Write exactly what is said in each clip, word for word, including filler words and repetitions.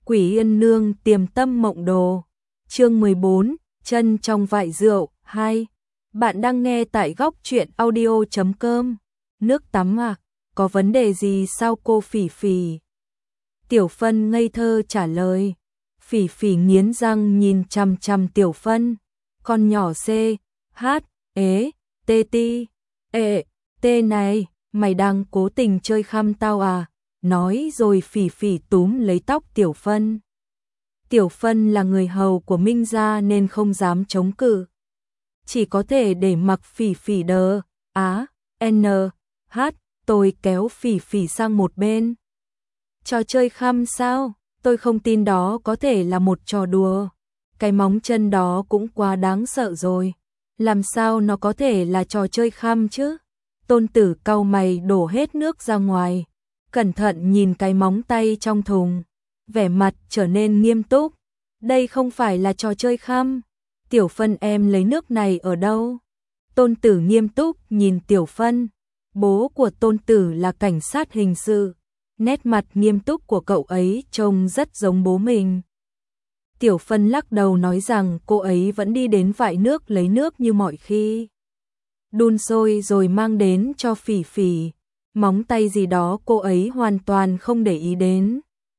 Quỷ Yên Nương tiềm tâm mộng đồ. Chương mười bốn, chân trong vại rượu. Hai. Bạn đang nghe tại góc truyện audio chấm com. Nước tắm à? Có vấn đề gì sao cô Phỉ Phỉ? Tiểu Phân ngây thơ trả lời. Phỉ Phỉ nghiến răng nhìn chằm chằm Tiểu Phân. Con nhỏ C, H, ế, T T, E, T này, mày đang cố tình chơi khăm tao à? Nói rồi Phỉ Phỉ túm lấy tóc Tiểu Phân. Tiểu Phân là người hầu của Minh gia nên không dám chống cự. Chỉ có thể để mặc Phỉ Phỉ đờ, á, N, H, tôi kéo Phỉ Phỉ sang một bên. Trò chơi khăm sao? Tôi không tin đó có thể là một trò đùa. Cái móng chân đó cũng quá đáng sợ rồi. Làm sao nó có thể là trò chơi khăm chứ? Tôn Tử cau mày đổ hết nước ra ngoài. Cẩn thận nhìn cái móng tay trong thùng. Vẻ mặt trở nên nghiêm túc. Đây không phải là trò chơi khăm. Tiểu Phân em lấy nước này ở đâu? Tôn Tử nghiêm túc nhìn Tiểu Phân. Bố của Tôn Tử là cảnh sát hình sự. Nét mặt nghiêm túc của cậu ấy trông rất giống bố mình. Tiểu Phân lắc đầu nói rằng cô ấy vẫn đi đến vại nước lấy nước như mọi khi. Đun sôi rồi mang đến cho Phỉ Phỉ. Móng tay gì đó cô ấy hoàn toàn không để ý đến.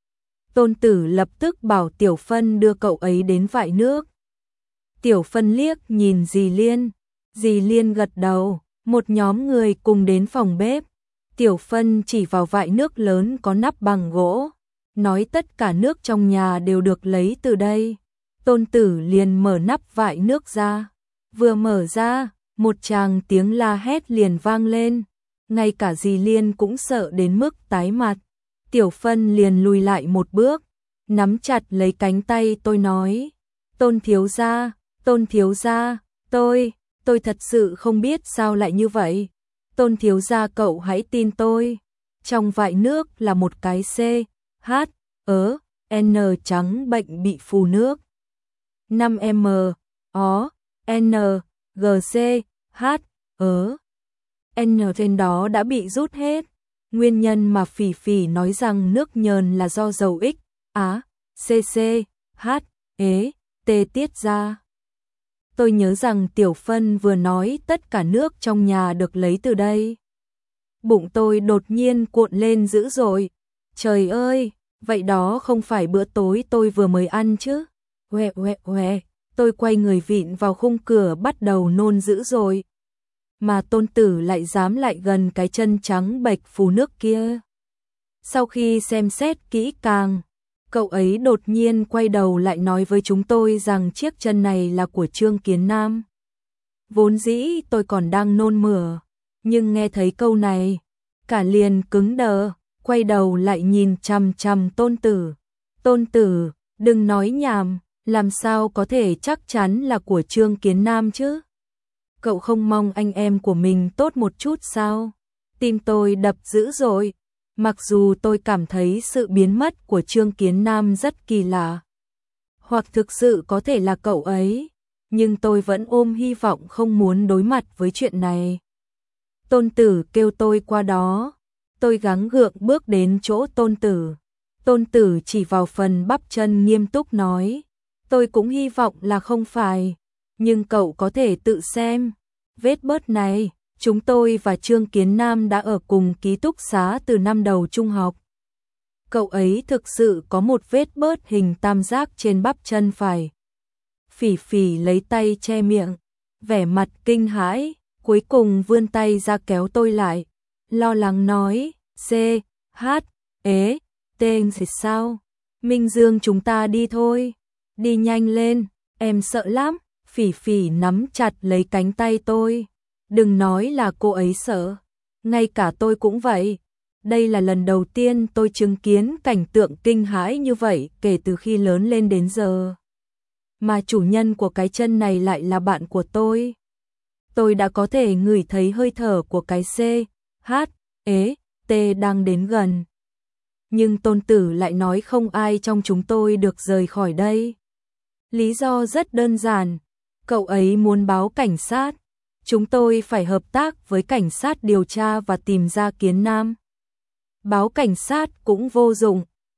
Tôn Tử lập tức bảo Tiểu Phân đưa cậu ấy đến vại nước. Tiểu Phân liếc nhìn dì Liên. Dì Liên gật đầu. Một nhóm người cùng đến phòng bếp. Tiểu Phân chỉ vào vại nước lớn có nắp bằng gỗ. Nói tất cả nước trong nhà đều được lấy từ đây. Tôn Tử liền mở nắp vại nước ra. Vừa mở ra, một tràng tiếng la hét liền vang lên. Ngay cả dì Liên cũng sợ đến mức tái mặt. Tiểu Phân liền lùi lại một bước, nắm chặt lấy cánh tay tôi nói. Tôn thiếu gia, Tôn thiếu gia, tôi, tôi thật sự không biết sao lại như vậy. Tôn thiếu gia cậu hãy tin tôi. Trong vại nước là một cái C, H, ớ, N trắng bệnh bị phù nước. năm M, O, N, G C, H, ớ. N trên đó đã bị rút hết. Nguyên nhân mà Phỉ Phỉ nói rằng nước nhờn là do dầu X, Á, C C, H, ế, T tiết ra. Tôi nhớ rằng Tiểu Phân vừa nói tất cả nước trong nhà được lấy từ đây. Bụng tôi đột nhiên cuộn lên dữ dội. Trời ơi, vậy đó không phải bữa tối tôi vừa mới ăn chứ? Oe oe oe, tôi quay người vịn vào khung cửa bắt đầu nôn dữ dội. Mà Tôn Tử lại dám lại gần cái chân trắng bệch phù nước kia. Sau khi xem xét kỹ càng, cậu ấy đột nhiên quay đầu lại nói với chúng tôi rằng chiếc chân này là của Trương Kiến Nam. Vốn dĩ tôi còn đang nôn mửa, nhưng nghe thấy câu này, cả liền cứng đờ, quay đầu lại nhìn chằm chằm Tôn Tử. Tôn Tử, đừng nói nhảm, làm sao có thể chắc chắn là của Trương Kiến Nam chứ? Cậu không mong anh em của mình tốt một chút sao? Tim tôi đập dữ dội. Mặc dù tôi cảm thấy sự biến mất của Trương Kiến Nam rất kỳ lạ, hoặc thực sự có thể là cậu ấy, nhưng tôi vẫn ôm hy vọng không muốn đối mặt với chuyện này. Tôn Tử kêu tôi qua đó. Tôi gắng gượng bước đến chỗ Tôn Tử. Tôn Tử chỉ vào phần bắp chân nghiêm túc nói. Tôi cũng hy vọng là không phải. Nhưng cậu có thể tự xem. Vết bớt này, chúng tôi và Trương Kiến Nam đã ở cùng ký túc xá từ năm đầu trung học. Cậu ấy thực sự có một vết bớt hình tam giác trên bắp chân phải. Phỉ Phỉ lấy tay che miệng, vẻ mặt kinh hãi, cuối cùng vươn tay ra kéo tôi lại. Lo lắng nói, C, H, ế, tên gì sao? Minh Dương chúng ta đi thôi. Đi nhanh lên, em sợ lắm. Phỉ Phỉ nắm chặt lấy cánh tay tôi. Đừng nói là cô ấy sợ. Ngay cả tôi cũng vậy. Đây là lần đầu tiên tôi chứng kiến cảnh tượng kinh hãi như vậy kể từ khi lớn lên đến giờ. Mà chủ nhân của cái chân này lại là bạn của tôi. Tôi đã có thể ngửi thấy hơi thở của cái C, H, ế, T đang đến gần. Nhưng Tôn Tử lại nói không ai trong chúng tôi được rời khỏi đây. Lý do rất đơn giản. Cậu ấy muốn báo cảnh sát. Chúng tôi phải hợp tác với cảnh sát điều tra và tìm ra Kiến Nam. Báo cảnh sát cũng vô dụng.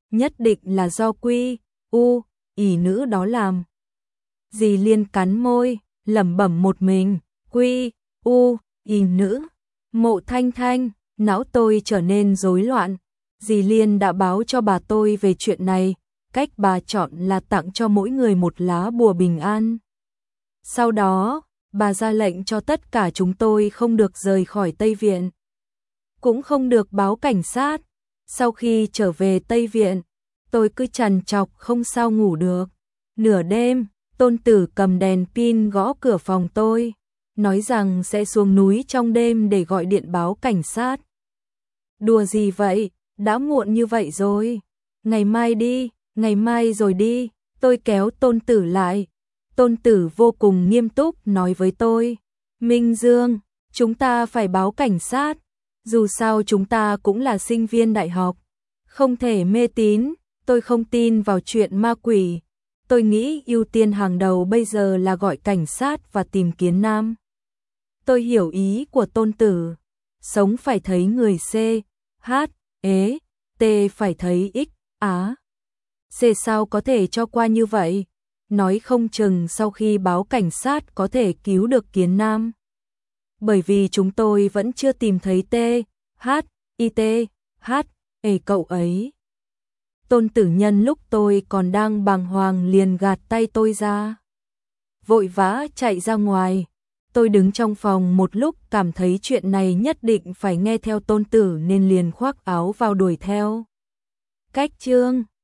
nhất định là do Quy, U, ỷ nữ đó làm. Dì Liên cắn môi, lẩm bẩm một mình, Quy, U, ỷ nữ. Mộ Thanh Thanh, não tôi trở nên rối loạn. Dì Liên đã báo cho bà tôi về chuyện này, cách bà chọn là tặng cho mỗi người một lá bùa bình an. Sau đó, bà ra lệnh cho tất cả chúng tôi không được rời khỏi Tây Viện, cũng không được báo cảnh sát. Sau khi trở về Tây Viện, tôi cứ trằn trọc không sao ngủ được. Nửa đêm, Tôn Tử cầm đèn pin gõ cửa phòng tôi, nói rằng sẽ xuống núi trong đêm để gọi điện báo cảnh sát. Đùa gì vậy, đã muộn như vậy rồi. Ngày mai đi, ngày mai rồi đi. Tôi kéo Tôn Tử lại. Tôn Tử vô cùng nghiêm túc nói với tôi, Minh Dương, chúng ta phải báo cảnh sát. Dù sao chúng ta cũng là sinh viên đại học, không thể mê tín. Tôi không tin vào chuyện ma quỷ. Tôi nghĩ ưu tiên hàng đầu bây giờ là gọi cảnh sát và tìm Kiến Nam. Tôi hiểu ý của Tôn Tử. Sống phải thấy người C, H, ế, T phải thấy X, Á. C sao có thể cho qua như vậy? Nói không chừng sau khi báo cảnh sát có thể cứu được Kiến Nam. Bởi vì chúng tôi vẫn chưa tìm thấy T, H, I T, H, ế cậu ấy. Tôn Tử nhân lúc tôi còn đang bàng hoàng liền gạt tay tôi ra, vội vã chạy ra ngoài. Tôi đứng trong phòng một lúc cảm thấy chuyện này nhất định phải nghe theo Tôn Tử nên liền khoác áo vào đuổi theo. Cách chương